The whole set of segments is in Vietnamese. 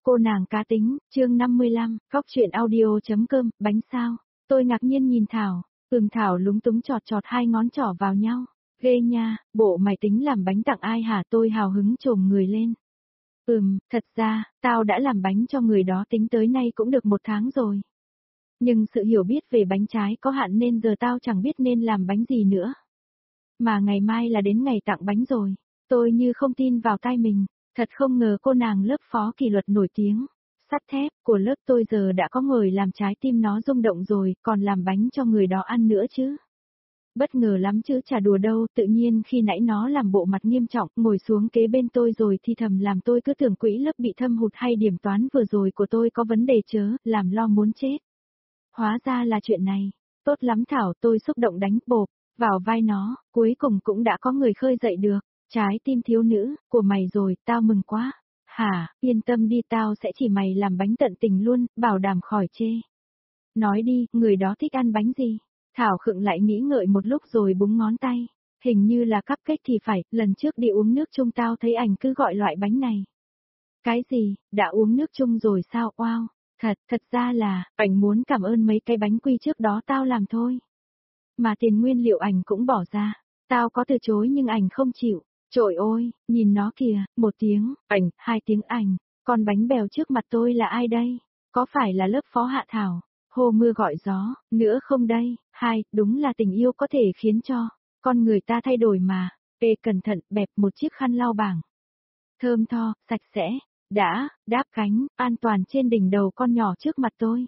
Cô nàng cá tính, chương 55, góc chuyện audio.com, bánh sao? Tôi ngạc nhiên nhìn Thảo, Thảo lúng túng chọt chọt hai ngón trỏ vào nhau. Ghê nha, bộ mày tính làm bánh tặng ai hả? Tôi hào hứng chồm người lên. Thật ra, tao đã làm bánh cho người đó tính tới nay cũng được 1 tháng rồi. Nhưng sự hiểu biết về bánh trái có hạn nên giờ tao chẳng biết nên làm bánh gì nữa. Mà ngày mai là đến ngày tặng bánh rồi. Tôi như không tin vào tai mình. Thật không ngờ cô nàng lớp phó kỷ luật nổi tiếng, sắt thép của lớp tôi giờ đã có người làm trái tim nó rung động rồi, còn làm bánh cho người đó ăn nữa chứ. Bất ngờ lắm chứ chả đùa đâu, tự nhiên khi nãy nó làm bộ mặt nghiêm trọng, ngồi xuống kế bên tôi rồi thì thầm làm tôi cứ tưởng quỹ lớp bị thâm hụt hay điểm toán vừa rồi của tôi có vấn đề chớ, làm lo muốn chết. Hóa ra là chuyện này. Tốt lắm Thảo, tôi xúc động đánh bộp vào vai nó, cuối cùng cũng đã có người khơi dậy được. Trái tim thiếu nữ, của mày rồi, tao mừng quá. Hả, yên tâm đi, tao sẽ chỉ mày làm bánh tận tình luôn, bảo đảm khỏi chê. Nói đi, người đó thích ăn bánh gì? Thảo khựng lại nghĩ ngợi một lúc rồi búng ngón tay. Hình như là cupcake thì phải, lần trước đi uống nước chung tao thấy ảnh cứ gọi loại bánh này. Cái gì, đã uống nước chung rồi sao, wow. Thật ra là, ảnh muốn cảm ơn mấy cái bánh quy trước đó tao làm thôi. Mà tiền nguyên liệu ảnh cũng bỏ ra. Tao có từ chối nhưng ảnh không chịu. Trời ơi, nhìn nó kìa, 1 tiếng, ảnh, 2 tiếng ảnh, con bánh bèo trước mặt tôi là ai đây? Có phải là lớp phó Hạ Thảo? Hô mưa gọi gió, nữa không đây? Đúng là tình yêu có thể khiến cho con người ta thay đổi mà. Cẩn thận, bẹp một chiếc khăn lau bảng. Thơm tho, sạch sẽ, đáp cánh, an toàn trên đỉnh đầu con nhỏ trước mặt tôi.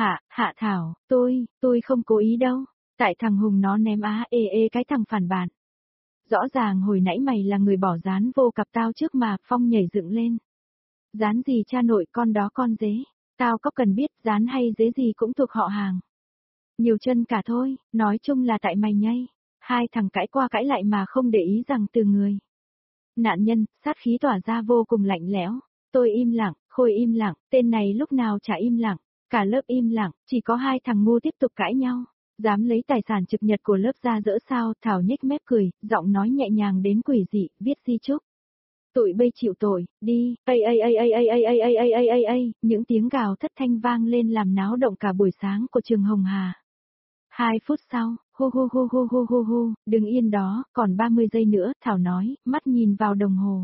Hạ Thảo, tôi không cố ý đâu. Tại thằng Hùng nó ném cái thằng phản bản. Rõ ràng hồi nãy mày là người bỏ dán vô cặp tao trước mà, Phong nhảy dựng lên. Dán gì cha nội, con đó con dế. Tao có cần biết dán hay dế gì cũng thuộc họ hàng. Nhiều chân cả thôi, nói chung là tại mày nhây. 2 thằng cãi qua cãi lại mà không để ý rằng từ người nạn nhân, sát khí tỏa ra vô cùng lạnh lẽo. Tôi im lặng, Khôi im lặng, tên này lúc nào chả im lặng. Cả lớp im lặng, chỉ có 2 thằng ngu tiếp tục cãi nhau. Dám lấy tài sản trực nhật của lớp ra dỡ sao? Thảo nhếch mép cười, giọng nói nhẹ nhàng đến quỷ dị, viết di chúc. Tụi bây chịu tội, đi, những tiếng gào thất thanh vang lên làm náo động cả buổi sáng của trường Hồng Hà. 2 phút sau, hu, đừng yên đó, còn 30 giây nữa, Thảo nói, mắt nhìn vào đồng hồ.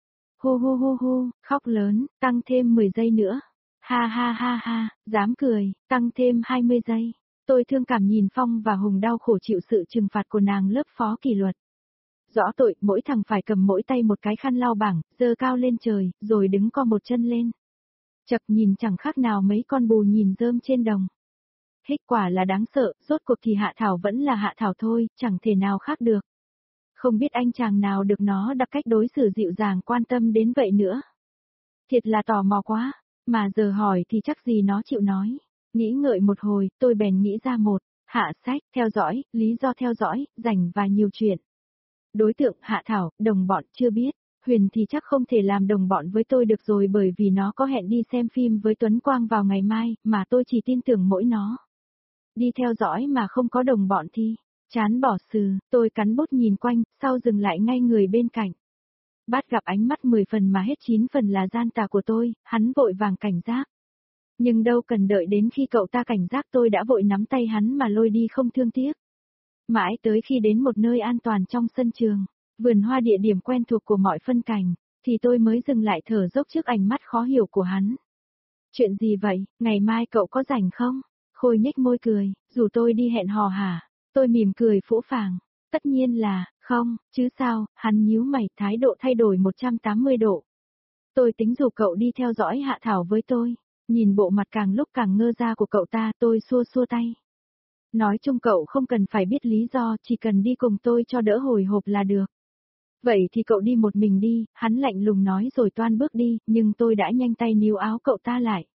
Hu, khóc lớn, tăng thêm 10 giây nữa. Ha, dám cười, tăng thêm 20 giây. Tôi thương cảm nhìn Phong và Hùng đau khổ chịu sự trừng phạt của nàng lớp phó kỷ luật. Rõ tội, mỗi thằng phải cầm mỗi tay một cái khăn lau bảng, giơ cao lên trời, rồi đứng co một chân lên. Chật nhìn chẳng khác nào mấy con bù nhìn rơm trên đồng. Hích quả là đáng sợ, rốt cuộc thì Hạ Thảo vẫn là Hạ Thảo thôi, chẳng thể nào khác được. Không biết anh chàng nào được nó đặt cách đối xử dịu dàng quan tâm đến vậy nữa. Thiệt là tò mò quá, mà giờ hỏi thì chắc gì nó chịu nói. Nghĩ ngợi một hồi, tôi bèn nghĩ ra một hạ sách, theo dõi, lý do theo dõi, rảnh và nhiều chuyện. Đối tượng Hạ Thảo, đồng bọn chưa biết. Huyền thì chắc không thể làm đồng bọn với tôi được rồi bởi vì nó có hẹn đi xem phim với Tuấn Quang vào ngày mai, mà tôi chỉ tin tưởng mỗi nó. Đi theo dõi mà không có đồng bọn thì chán bỏ sừ, tôi cắn bút nhìn quanh, sau dừng lại ngay người bên cạnh. Bắt gặp ánh mắt 10 phần mà hết 9 phần là gian tà của tôi, hắn vội vàng cảnh giác. Nhưng đâu cần đợi đến khi cậu ta cảnh giác tôi đã vội nắm tay hắn mà lôi đi không thương tiếc. Mãi tới khi đến một nơi an toàn trong sân trường, vườn hoa địa điểm quen thuộc của mọi phân cảnh, thì tôi mới dừng lại thở dốc trước ánh mắt khó hiểu của hắn. Chuyện gì vậy, ngày mai cậu có rảnh không? Khôi nhếch môi cười, rủ tôi đi hẹn hò hả? Tôi mỉm cười phũ phàng, tất nhiên là, không, chứ sao, hắn nhíu mày, thái độ thay đổi 180 độ. Tôi tính rủ cậu đi theo dõi Hạ Thảo với tôi, nhìn bộ mặt càng lúc càng ngơ ra của cậu ta, tôi xua xua tay. Nói chung cậu không cần phải biết lý do, chỉ cần đi cùng tôi cho đỡ hồi hộp là được. Vậy thì cậu đi một mình đi, hắn lạnh lùng nói rồi toan bước đi, nhưng tôi đã nhanh tay níu áo cậu ta lại.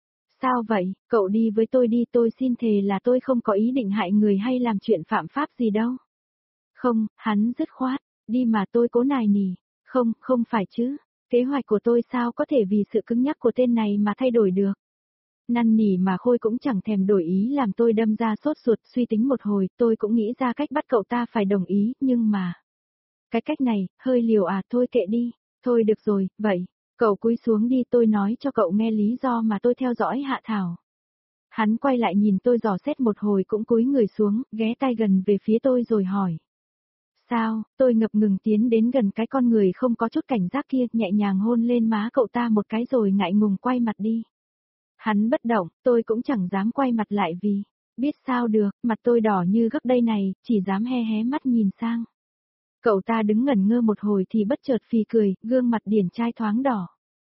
Sao vậy, cậu đi với tôi đi, tôi xin thề là tôi không có ý định hại người hay làm chuyện phạm pháp gì đâu. Không, hắn dứt khoát, đi mà tôi cố nài nỉ. Không phải chứ, kế hoạch của tôi sao có thể vì sự cứng nhắc của tên này mà thay đổi được. Năn nỉ mà Khôi cũng chẳng thèm đổi ý làm tôi đâm ra sốt ruột, suy tính một hồi, tôi cũng nghĩ ra cách bắt cậu ta phải đồng ý, nhưng mà... Cái cách này, hơi liều à, thôi kệ đi. Thôi được rồi, vậy, Cậu cúi xuống đi, tôi nói cho cậu nghe lý do mà tôi theo dõi Hạ Thảo. Hắn quay lại nhìn tôi dò xét một hồi cũng cúi người xuống, ghé tai gần về phía tôi rồi hỏi. Sao, tôi ngập ngừng tiến đến gần cái con người không có chút cảnh giác kia, nhẹ nhàng hôn lên má cậu ta một cái rồi ngại ngùng quay mặt đi. Hắn bất động, tôi cũng chẳng dám quay mặt lại vì, biết sao được, mặt tôi đỏ như gấc đây này, chỉ dám hé hé mắt nhìn sang. Cậu ta đứng ngẩn ngơ một hồi thì bất chợt phì cười, gương mặt điển trai thoáng đỏ.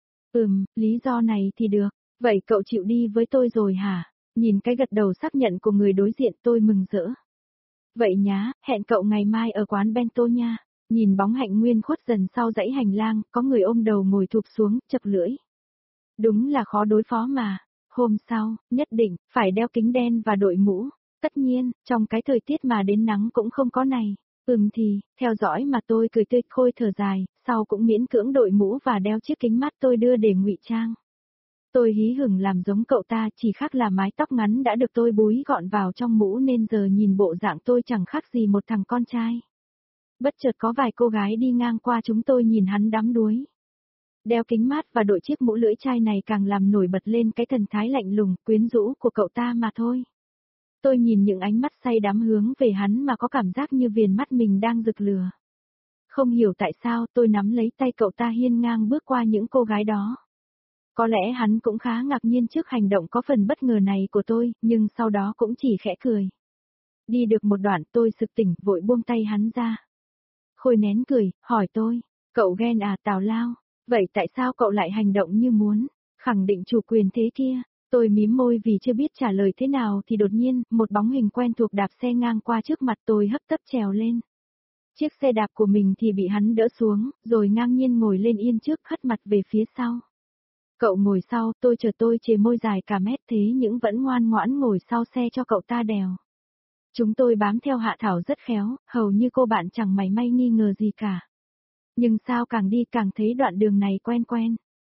Lý do này thì được, vậy cậu chịu đi với tôi rồi hả? Nhìn cái gật đầu xác nhận của người đối diện tôi mừng rỡ. Vậy nhá, hẹn cậu ngày mai ở quán bento nha. Nhìn bóng Hạnh Nguyên khuất dần sau dãy hành lang, có người ôm đầu ngồi thụp xuống, chập lưỡi. Đúng là khó đối phó mà. Hôm sau, nhất định, phải đeo kính đen và đội mũ. Tất nhiên, trong cái thời tiết mà đến nắng cũng không có này. Thì, theo dõi mà tôi cười tươi khôi thở dài, sau cũng miễn cưỡng đội mũ và đeo chiếc kính mát tôi đưa để ngụy trang. Tôi hí hửng làm giống cậu ta, chỉ khác là mái tóc ngắn đã được tôi búi gọn vào trong mũ nên giờ nhìn bộ dạng tôi chẳng khác gì một thằng con trai. Bất chợt có vài cô gái đi ngang qua chúng tôi nhìn hắn đắm đuối. Đeo kính mát và đội chiếc mũ lưỡi chai này càng làm nổi bật lên cái thần thái lạnh lùng, quyến rũ của cậu ta mà thôi. Tôi nhìn những ánh mắt say đắm hướng về hắn mà có cảm giác như viền mắt mình đang rực lửa. Không hiểu tại sao tôi nắm lấy tay cậu ta hiên ngang bước qua những cô gái đó. Có lẽ hắn cũng khá ngạc nhiên trước hành động có phần bất ngờ này của tôi, nhưng sau đó cũng chỉ khẽ cười. Đi được một đoạn tôi sực tỉnh, vội buông tay hắn ra. Khôi nén cười, hỏi tôi, cậu ghen à tào lao, vậy tại sao cậu lại hành động như muốn, khẳng định chủ quyền thế kia? Tôi mím môi vì chưa biết trả lời thế nào thì đột nhiên, một bóng hình quen thuộc đạp xe ngang qua trước mặt tôi hấp tấp trèo lên. Chiếc xe đạp của mình thì bị hắn đỡ xuống, rồi ngang nhiên ngồi lên yên trước hất mặt về phía sau. Cậu ngồi sau, tôi chề môi dài cả mét thế nhưng vẫn ngoan ngoãn ngồi sau xe cho cậu ta đèo. Chúng tôi bám theo Hạ Thảo rất khéo, hầu như cô bạn chẳng mảy may nghi ngờ gì cả. Nhưng sao càng đi càng thấy đoạn đường này quen quen.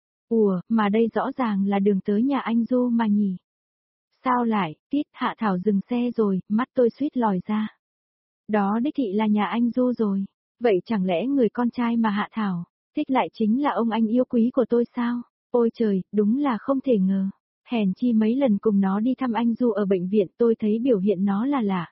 Mà đây rõ ràng là đường tới nhà anh Du mà nhỉ. Sao lại, Hạ Thảo dừng xe rồi, mắt tôi suýt lòi ra. Đó đích thị là nhà anh Du rồi. Vậy chẳng lẽ người con trai mà Hạ Thảo thích lại chính là ông anh yêu quý của tôi sao? Ôi trời, đúng là không thể ngờ. Hèn chi mấy lần cùng nó đi thăm anh Du ở bệnh viện tôi thấy biểu hiện nó là lạ.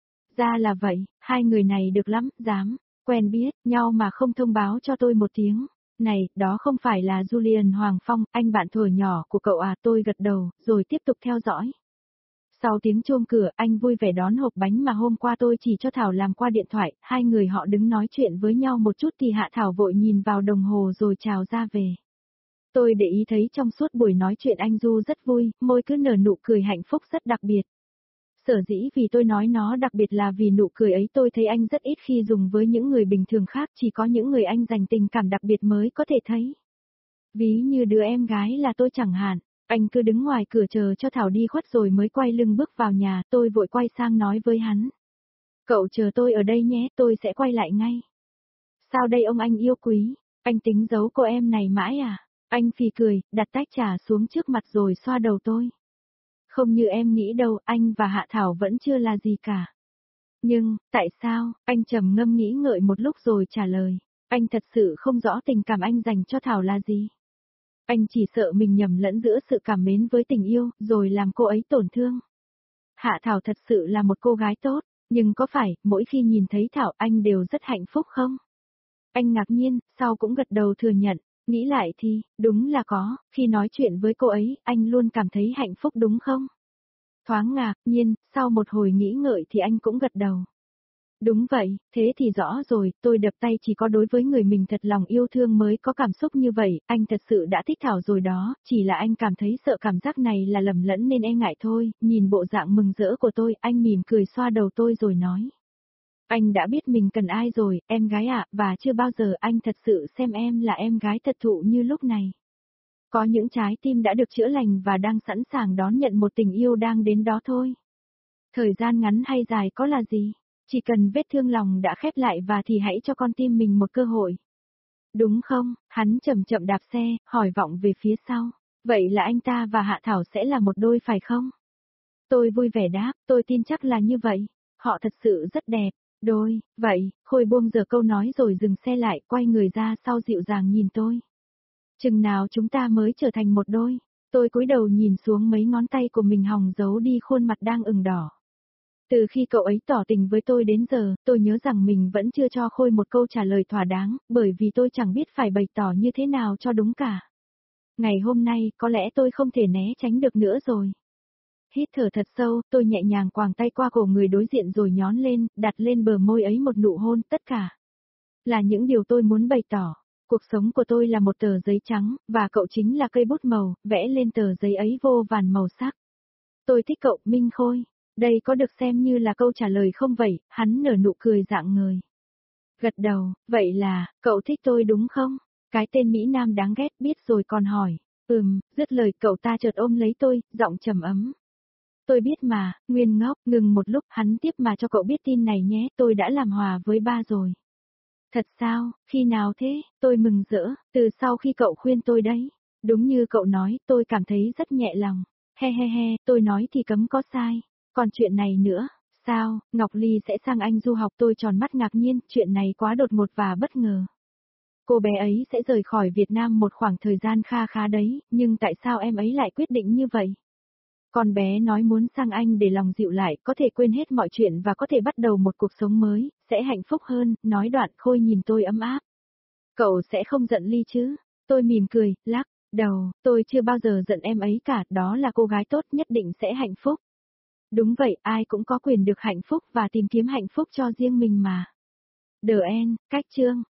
Ra là vậy, hai người này được lắm, dám, quen biết nhau mà không thông báo cho tôi một tiếng. Này, đó không phải là Julian Hoàng Phong, anh bạn thuở nhỏ của cậu à? Tôi gật đầu, rồi tiếp tục theo dõi. Sau tiếng chuông cửa, anh vui vẻ đón hộp bánh mà hôm qua tôi chỉ cho Thảo làm qua điện thoại, hai người họ đứng nói chuyện với nhau một chút thì Hạ Thảo vội nhìn vào đồng hồ rồi chào ra về. Tôi để ý thấy trong suốt buổi nói chuyện anh Du rất vui, môi cứ nở nụ cười hạnh phúc rất đặc biệt. Sở dĩ vì tôi nói nó đặc biệt là vì nụ cười ấy tôi thấy anh rất ít khi dùng với những người bình thường khác, chỉ có những người anh dành tình cảm đặc biệt mới có thể thấy. Ví như đứa em gái là tôi chẳng hạn, anh cứ đứng ngoài cửa chờ cho Thảo đi khuất rồi mới quay lưng bước vào nhà, tôi vội quay sang nói với hắn. Cậu chờ tôi ở đây nhé, tôi sẽ quay lại ngay. Sao đây ông anh yêu quý, anh tính giấu cô em này mãi à? Anh phì cười, đặt tách trà xuống trước mặt rồi xoa đầu tôi. Không như em nghĩ đâu, anh và Hạ Thảo vẫn chưa là gì cả. Nhưng, tại sao? Anh trầm ngâm nghĩ ngợi một lúc rồi trả lời. Anh thật sự không rõ tình cảm anh dành cho Thảo là gì. Anh chỉ sợ mình nhầm lẫn giữa sự cảm mến với tình yêu, rồi làm cô ấy tổn thương. Hạ Thảo thật sự là một cô gái tốt, nhưng có phải, mỗi khi nhìn thấy Thảo anh đều rất hạnh phúc không? Anh ngạc nhiên, sau cũng gật đầu thừa nhận. Nghĩ lại thì, đúng là có, khi nói chuyện với cô ấy, anh luôn cảm thấy hạnh phúc đúng không? Thoáng ngạc nhiên, sau một hồi nghĩ ngợi thì anh cũng gật đầu. Đúng vậy, thế thì rõ rồi, tôi đập tay chỉ có đối với người mình thật lòng yêu thương mới có cảm xúc như vậy, anh thật sự đã thích Thảo rồi đó, chỉ là anh cảm thấy sợ cảm giác này là lầm lẫn nên e ngại thôi, nhìn bộ dạng mừng rỡ của tôi, anh mỉm cười xoa đầu tôi rồi nói. Anh đã biết mình cần ai rồi, em gái ạ, và chưa bao giờ anh thật sự xem em là em gái thật thụ như lúc này. Có những trái tim đã được chữa lành và đang sẵn sàng đón nhận một tình yêu đang đến đó thôi. Thời gian ngắn hay dài có là gì, chỉ cần vết thương lòng đã khép lại và thì hãy cho con tim mình một cơ hội. Đúng không? Hắn chậm chậm đạp xe, hỏi vọng về phía sau. Vậy là anh ta và Hạ Thảo sẽ là một đôi phải không? Tôi vui vẻ đáp, tôi tin chắc là như vậy. Họ thật sự rất đẹp. Đôi, vậy, Khôi buông giờ câu nói rồi dừng xe lại, quay người ra sau dịu dàng nhìn tôi. Chừng nào chúng ta mới trở thành một đôi? Tôi cúi đầu nhìn xuống mấy ngón tay của mình hòng giấu đi khuôn mặt đang ửng đỏ. Từ khi cậu ấy tỏ tình với tôi đến giờ, tôi nhớ rằng mình vẫn chưa cho Khôi một câu trả lời thỏa đáng, bởi vì tôi chẳng biết phải bày tỏ như thế nào cho đúng cả. Ngày hôm nay, có lẽ tôi không thể né tránh được nữa rồi. Hít thở thật sâu, tôi nhẹ nhàng quàng tay qua cổ người đối diện rồi nhón lên, đặt lên bờ môi ấy một nụ hôn, tất cả là những điều tôi muốn bày tỏ. Cuộc sống của tôi là một tờ giấy trắng, và cậu chính là cây bút màu, vẽ lên tờ giấy ấy vô vàn màu sắc. Tôi thích cậu, Minh Khôi. Đây có được xem như là câu trả lời không vậy? Hắn nở nụ cười rạng ngời. Gật đầu, vậy là, cậu thích tôi đúng không? Cái tên Mỹ Nam đáng ghét biết rồi còn hỏi. Dứt lời cậu ta chợt ôm lấy tôi, giọng trầm ấm. Tôi biết mà, Nguyên ngốc, ngừng một lúc, hắn tiếp mà cho cậu biết tin này nhé, tôi đã làm hòa với ba rồi. Thật sao, khi nào thế, tôi mừng rỡ, từ sau khi cậu khuyên tôi đấy. Đúng như cậu nói, tôi cảm thấy rất nhẹ lòng. He he he, tôi nói thì cấm có sai. Còn chuyện này nữa, sao, Ngọc Ly sẽ sang Anh du học, tôi tròn mắt ngạc nhiên, chuyện này quá đột ngột và bất ngờ. Cô bé ấy sẽ rời khỏi Việt Nam một khoảng thời gian kha khá đấy, nhưng tại sao em ấy lại quyết định như vậy? Con bé nói muốn sang Anh để lòng dịu lại, có thể quên hết mọi chuyện và có thể bắt đầu một cuộc sống mới, sẽ hạnh phúc hơn, nói đoạn Khôi nhìn tôi ấm áp. Cậu sẽ không giận Ly chứ? Tôi mỉm cười, lắc đầu, tôi chưa bao giờ giận em ấy cả, đó là cô gái tốt nhất định sẽ hạnh phúc. Đúng vậy, ai cũng có quyền được hạnh phúc và tìm kiếm hạnh phúc cho riêng mình mà. The End, cách chương.